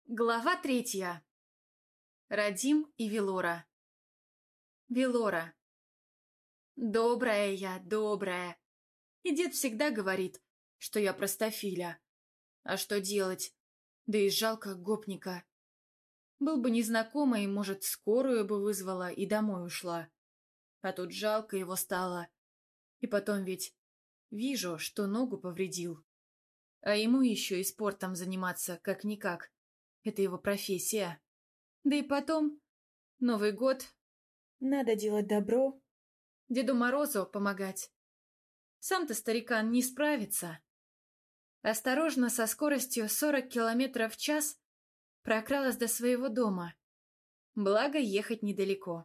Глава 3. Радим и Велора. Велора. Добрая я, добрая. И дед всегда говорит, что я простофиля. А что делать? Да и жалко гопника. Был бы незнакомый, может, скорую бы вызвала и домой ушла. А тут жалко его стало. И потом ведь вижу, что ногу повредил. А ему еще и спортом заниматься, как-никак. Это его профессия. Да и потом, Новый год, надо делать добро, Деду Морозу помогать. Сам-то старикан не справится. Осторожно, со скоростью 40 километров в час, прокралась до своего дома. Благо, ехать недалеко.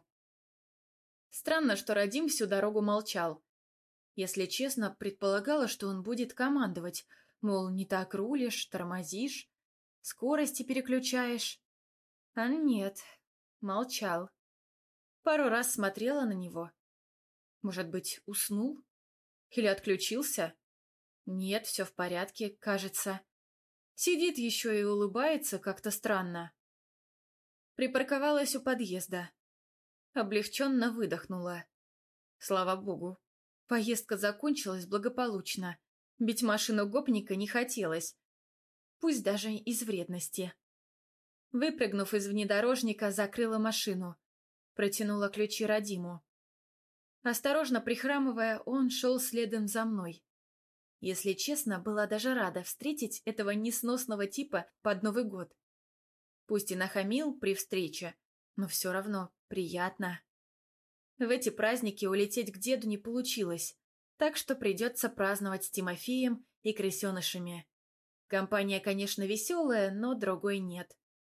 Странно, что Радим всю дорогу молчал. Если честно, предполагала, что он будет командовать, мол, не так рулишь, тормозишь, скорости переключаешь. А нет, молчал. Пару раз смотрела на него. Может быть, уснул? Или отключился? Нет, все в порядке, кажется. Сидит еще и улыбается как-то странно. Припарковалась у подъезда. Облегченно выдохнула. Слава богу. Поездка закончилась благополучно. Бить машину гопника не хотелось. Пусть даже из вредности. Выпрыгнув из внедорожника, закрыла машину. Протянула ключи Радиму. Осторожно прихрамывая, он шел следом за мной. Если честно, была даже рада встретить этого несносного типа под Новый год. Пусть и нахамил при встрече, но все равно приятно. В эти праздники улететь к деду не получилось, так что придется праздновать с Тимофеем и крысенышами. Компания, конечно, веселая, но другой нет.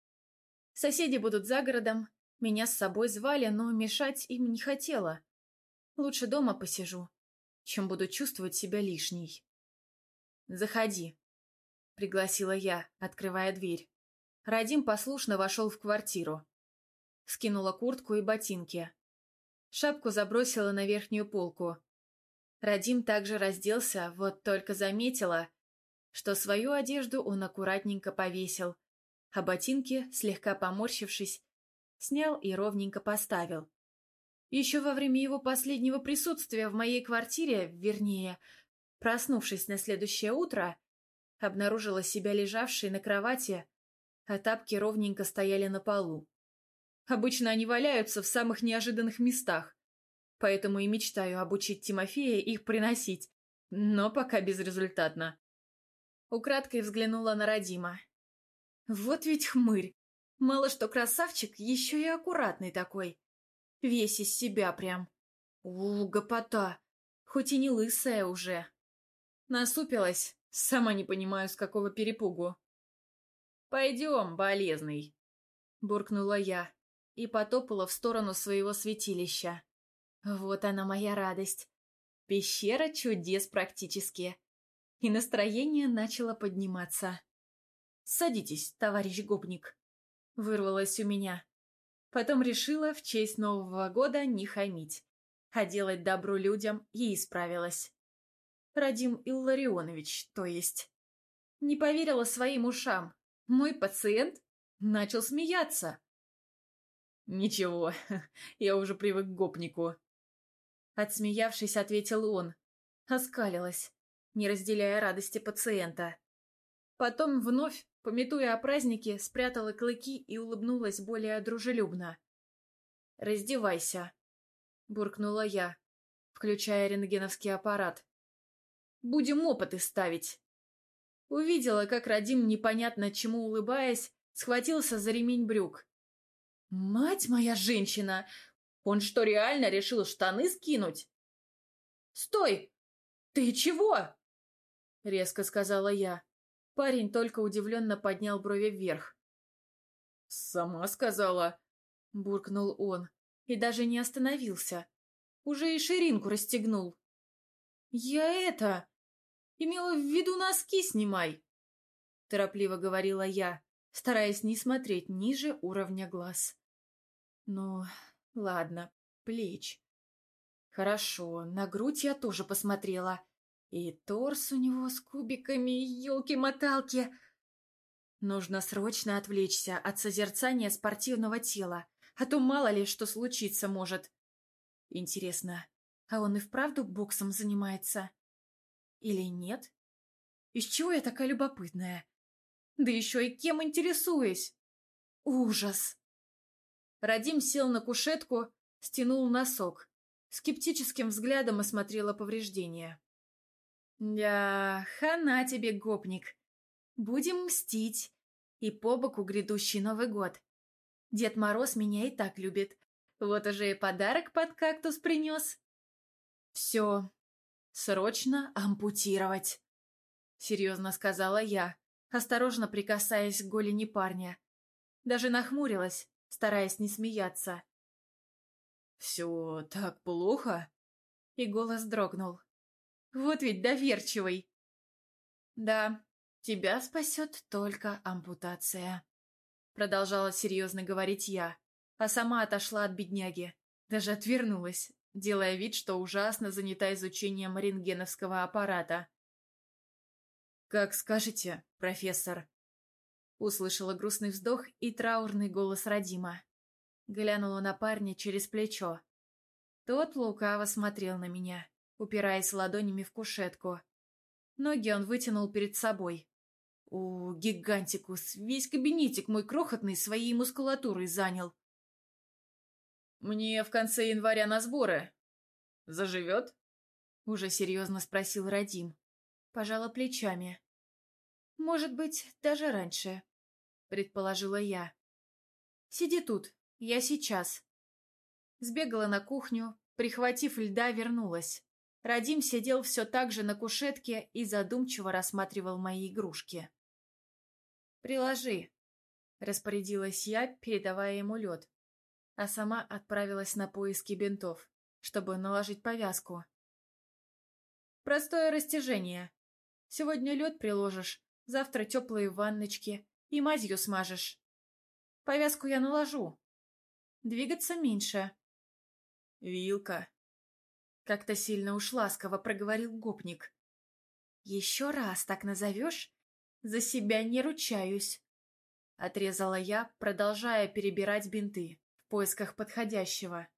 Соседи будут за городом, меня с собой звали, но мешать им не хотела. Лучше дома посижу, чем буду чувствовать себя лишней. «Заходи», — пригласила я, открывая дверь. Радим послушно вошел в квартиру. Скинула куртку и ботинки. Шапку забросила на верхнюю полку. Радим также разделся, вот только заметила, что свою одежду он аккуратненько повесил, а ботинки, слегка поморщившись, снял и ровненько поставил. Еще во время его последнего присутствия в моей квартире, вернее, проснувшись на следующее утро, обнаружила себя лежавшей на кровати, а тапки ровненько стояли на полу. Обычно они валяются в самых неожиданных местах, поэтому и мечтаю обучить Тимофея их приносить, но пока безрезультатно. Украдкой взглянула на Радима. Вот ведь хмырь! Мало что красавчик, еще и аккуратный такой. Весь из себя прям. Гопота! Хоть и не лысая уже. Насупилась, сама не понимаю, с какого перепугу. «Пойдем, болезный!» — буркнула я и потопала в сторону своего святилища. Вот она моя радость. Пещера чудес практически. И настроение начало подниматься. «Садитесь, товарищ гопник», — вырвалось у меня. Потом решила в честь Нового года не хамить, а делать добро людям и исправилась. Радим Илларионович, то есть. Не поверила своим ушам. Мой пациент начал смеяться. «Ничего, я уже привык к гопнику», — отсмеявшись, ответил он. Оскалилась, не разделяя радости пациента. Потом вновь, памятуя о празднике, спрятала клыки и улыбнулась более дружелюбно. «Раздевайся», — буркнула я, включая рентгеновский аппарат. «Будем опыты ставить». Увидела, как Радим, непонятно чему улыбаясь, схватился за ремень брюк. «Мать моя женщина! Он что, реально решил штаны скинуть?» «Стой! Ты чего?» — резко сказала я. Парень только удивленно поднял брови вверх. «Сама сказала», — буркнул он, и даже не остановился. Уже и ширинку расстегнул. «Я это... имела в виду носки снимай», — торопливо говорила я, стараясь не смотреть ниже уровня глаз. «Ну, ладно, плеч. Хорошо, на грудь я тоже посмотрела. И торс у него с кубиками, елки-моталки. Нужно срочно отвлечься от созерцания спортивного тела, а то мало ли что случиться может. Интересно, а он и вправду боксом занимается? Или нет? Из чего я такая любопытная? Да еще и кем интересуюсь? Ужас! Радим сел на кушетку, стянул носок. Скептическим взглядом осмотрела повреждения. «Да, хана тебе, гопник. Будем мстить. И по боку грядущий Новый год. Дед Мороз меня и так любит. Вот уже и подарок под кактус принес. Все, срочно ампутировать», — серьезно сказала я, осторожно прикасаясь к голени парня. Даже нахмурилась, стараясь не смеяться. «Все так плохо?» И голос дрогнул. «Вот ведь доверчивый!» «Да, тебя спасет только ампутация», — продолжала серьезно говорить я, а сама отошла от бедняги, даже отвернулась, делая вид, что ужасно занята изучением рентгеновского аппарата. «Как скажете, профессор», — услышала грустный вздох и траурный голос Радима. Глянула на парня через плечо. Тот лукаво смотрел на меня, упираясь ладонями в кушетку. Ноги он вытянул перед собой. Гигантикус, весь кабинетик мой крохотный своей мускулатурой занял. «Мне в конце января на сборы. Заживет?» Уже серьезно спросил Радим. Пожала плечами. «Может быть, даже раньше», — предположила я. «Сиди тут, я сейчас». Сбегала на кухню, прихватив льда, вернулась. Радим сидел все так же на кушетке и задумчиво рассматривал мои игрушки. «Приложи», — распорядилась я, передавая ему лед, а сама отправилась на поиски бинтов, чтобы наложить повязку. «Простое растяжение. Сегодня лед приложишь, завтра теплые ванночки и мазью смажешь. Повязку я наложу. Двигаться меньше». «Вилка», — как-то сильно уж ласково проговорил гопник. «Еще раз так назовешь, за себя не ручаюсь», — отрезала я, продолжая перебирать бинты в поисках подходящего.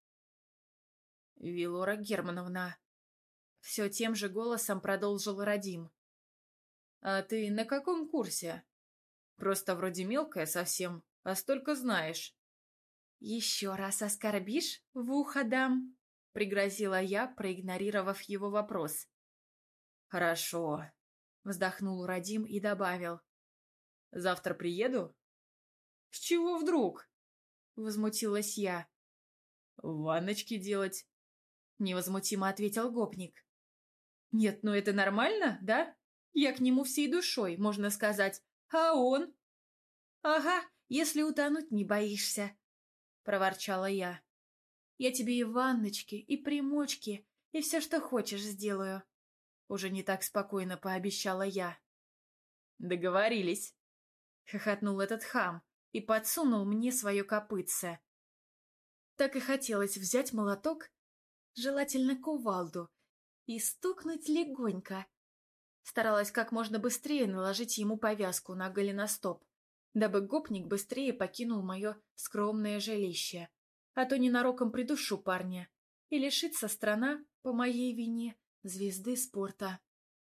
«Вилора Германовна», — все тем же голосом продолжил Радим. «А ты на каком курсе? Просто вроде мелкая совсем, а столько знаешь». «Еще раз оскорбишь, в ухо дам», — пригрозила я, проигнорировав его вопрос. «Хорошо», — вздохнул Радим и добавил. «Завтра приеду?» «С чего вдруг?» — возмутилась я. «Ванночки делать», — невозмутимо ответил гопник. «Нет, ну это нормально, да? Я к нему всей душой, можно сказать. А он?» «Ага, если утонуть не боишься», — проворчала я. «Я тебе и ванночки, и примочки, и все, что хочешь, сделаю», — уже не так спокойно пообещала я. «Договорились», — хохотнул этот хам и подсунул мне свое копытце. Так и хотелось взять молоток, желательно кувалду, и стукнуть легонько. Старалась как можно быстрее наложить ему повязку на голеностоп, дабы гопник быстрее покинул мое скромное жилище, а то ненароком придушу парня, и лишится страна, по моей вине, звезды спорта.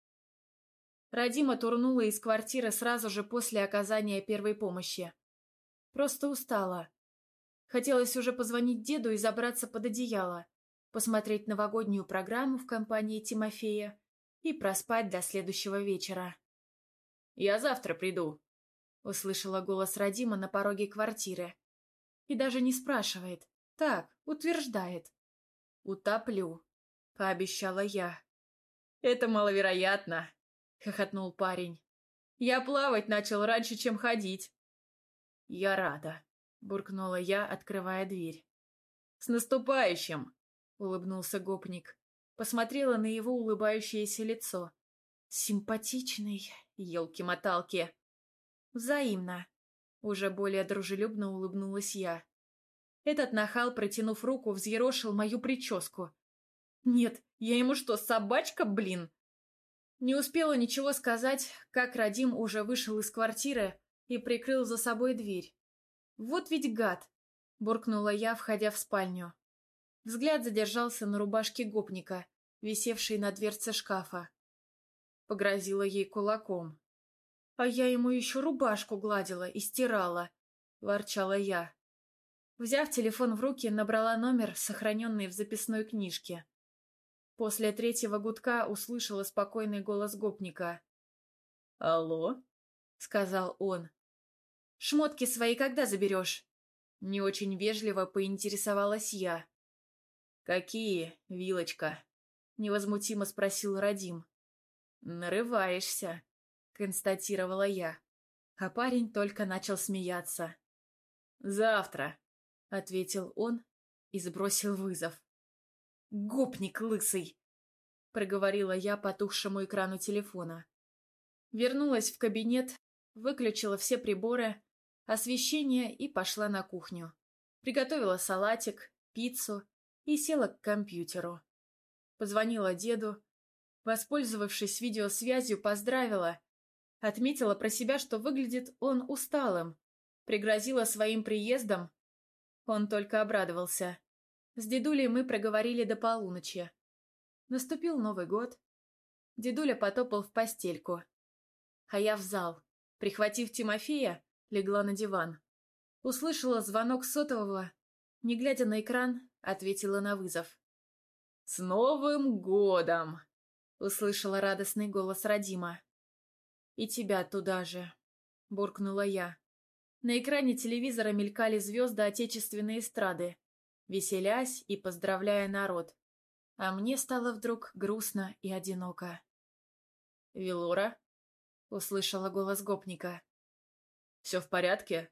Радима турнула из квартиры сразу же после оказания первой помощи. Просто устала. Хотелось уже позвонить деду и забраться под одеяло, посмотреть новогоднюю программу в компании Тимофея и проспать до следующего вечера. «Я завтра приду», — услышала голос Радима на пороге квартиры. И даже не спрашивает, так, утверждает. «Утоплю», — пообещала я. «Это маловероятно», — хохотнул парень. «Я плавать начал раньше, чем ходить». «Я рада», — буркнула я, открывая дверь. «С наступающим!» — улыбнулся гопник. Посмотрела на его улыбающееся лицо. «Симпатичный, елки-моталки!» «Взаимно!» — уже более дружелюбно улыбнулась я. Этот нахал, протянув руку, взъерошил мою прическу. «Нет, я ему что, собачка, блин?» Не успела ничего сказать, как Радим уже вышел из квартиры и прикрыл за собой дверь. «Вот ведь гад!» — буркнула я, входя в спальню. Взгляд задержался на рубашке гопника, висевшей на дверце шкафа. Погрозила ей кулаком. «А я ему еще рубашку гладила и стирала», — ворчала я. Взяв телефон в руки, набрала номер, сохраненный в записной книжке. После третьего гудка услышала спокойный голос гопника. «Алло?» — сказал он. «Шмотки свои когда заберешь?» Не очень вежливо поинтересовалась я. «Какие, Вилочка?» — невозмутимо спросил Радим. «Нарываешься», — констатировала я. А парень только начал смеяться. «Завтра», — ответил он и сбросил вызов. «Гопник лысый!» — проговорила я потухшему экрану телефона. Вернулась в кабинет, выключила все приборы, освещение и пошла на кухню. Приготовила салатик, пиццу и села к компьютеру. Позвонила деду, воспользовавшись видеосвязью, поздравила, отметила про себя, что выглядит он усталым, пригрозила своим приездом. Он только обрадовался. С дедулей мы проговорили до полуночи. Наступил Новый год. Дедуля потопал в постельку. А я в зал. Прихватив Тимофея, легла на диван. Услышала звонок сотового. Не глядя на экран, ответила на вызов. «С Новым годом!» — услышала радостный голос Радима. «И тебя туда же!» — буркнула я. На экране телевизора мелькали звезды отечественной эстрады, веселясь и поздравляя народ. А мне стало вдруг грустно и одиноко. «Вилора?» — услышала голос гопника. «Все в порядке?»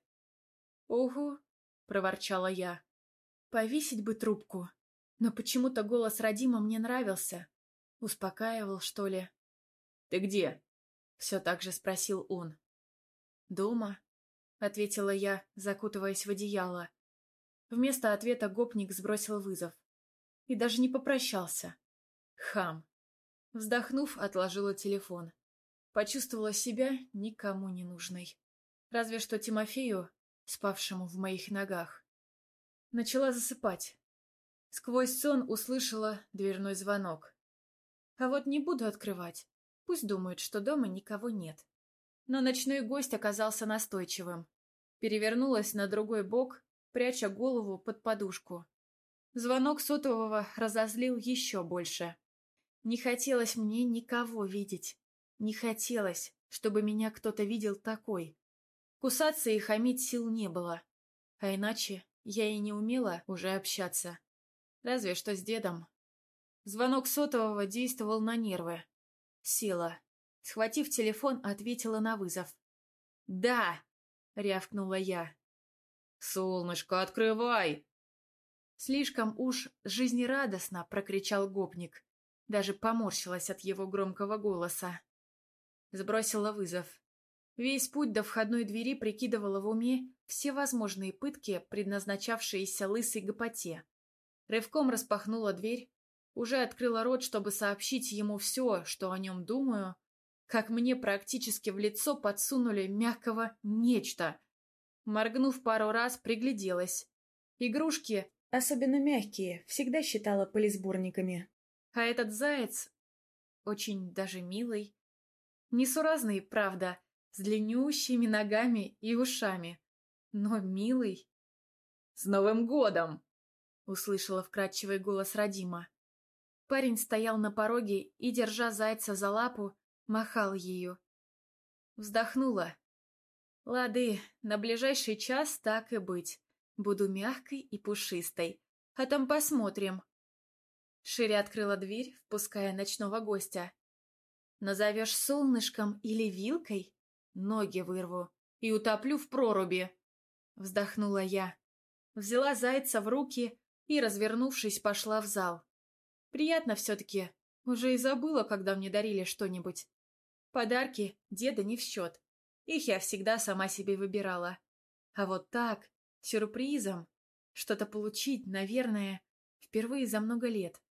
«Угу», — проворчала я. «Повесить бы трубку». Но почему-то голос Радима мне нравился. Успокаивал, что ли. «Ты где?» — все так же спросил он. «Дома», — ответила я, закутываясь в одеяло. Вместо ответа гопник сбросил вызов. И даже не попрощался. Хам. Вздохнув, отложила телефон. Почувствовала себя никому не нужной. Разве что Тимофею, спавшему в моих ногах. Начала засыпать. Сквозь сон услышала дверной звонок. А вот не буду открывать. Пусть думают, что дома никого нет. Но ночной гость оказался настойчивым. Перевернулась на другой бок, пряча голову под подушку. Звонок сотового разозлил еще больше. Не хотелось мне никого видеть. Не хотелось, чтобы меня кто-то видел такой. Кусаться и хамить сил не было. А иначе я и не умела уже общаться. Разве что с дедом. Звонок сотового действовал на нервы. Села. Схватив телефон, ответила на вызов. «Да!» — рявкнула я. «Солнышко, открывай!» Слишком уж жизнерадостно прокричал гопник. Даже поморщилась от его громкого голоса. Сбросила вызов. Весь путь до входной двери прикидывала в уме все возможные пытки, предназначавшиеся лысой гопоте. Рывком распахнула дверь, уже открыла рот, чтобы сообщить ему все, что о нем думаю, как мне практически в лицо подсунули мягкого нечто. Моргнув пару раз, пригляделась. Игрушки, особенно мягкие, всегда считала пылесборниками. А этот заяц очень даже милый. Несуразный, правда, с длиннющими ногами и ушами, но милый. «С Новым годом!» — услышала вкрадчивый голос Радима. Парень стоял на пороге и, держа зайца за лапу, махал ею. Вздохнула. Лады, на ближайший час так и быть. Буду мягкой и пушистой. А там посмотрим. Шире открыла дверь, впуская ночного гостя. Назовешь солнышком или вилкой? Ноги вырву и утоплю в проруби. Вздохнула я. Взяла зайца в руки и, развернувшись, пошла в зал. Приятно все-таки. Уже и забыла, когда мне дарили что-нибудь. Подарки деда не в счет. Их я всегда сама себе выбирала. А вот так, сюрпризом, что-то получить, наверное, впервые за много лет.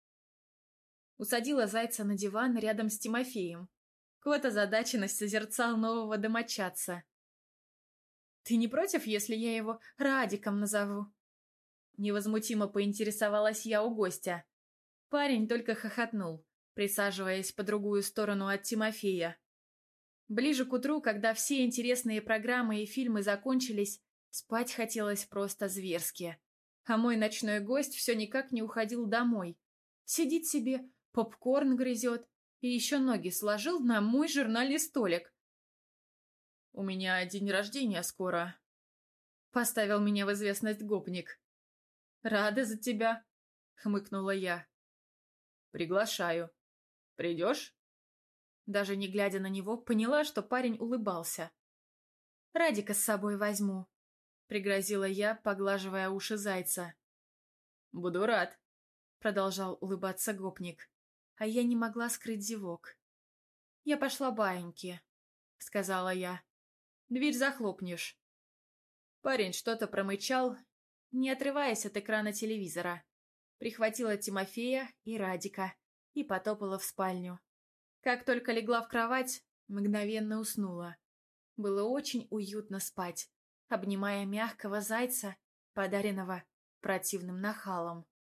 Усадила зайца на диван рядом с Тимофеем. Кот озадаченность созерцал нового домочадца. Ты не против, если я его Радиком назову?» Невозмутимо поинтересовалась я у гостя. Парень только хохотнул, присаживаясь по другую сторону от Тимофея. Ближе к утру, когда все интересные программы и фильмы закончились, спать хотелось просто зверски. А мой ночной гость все никак не уходил домой. Сидит себе, попкорн грызет и еще ноги сложил на мой журнальный столик. «У меня день рождения скоро», — поставил меня в известность гопник. «Рада за тебя», — хмыкнула я. «Приглашаю. Придешь?» Даже не глядя на него, поняла, что парень улыбался. «Радика с собой возьму», — пригрозила я, поглаживая уши зайца. «Буду рад», — продолжал улыбаться гопник, а я не могла скрыть зевок. «Я пошла баиньки», — сказала я. «Дверь захлопнешь». Парень что-то промычал, не отрываясь от экрана телевизора. Прихватила Тимофея и Радика и потопала в спальню. Как только легла в кровать, мгновенно уснула. Было очень уютно спать, обнимая мягкого зайца, подаренного противным нахалом.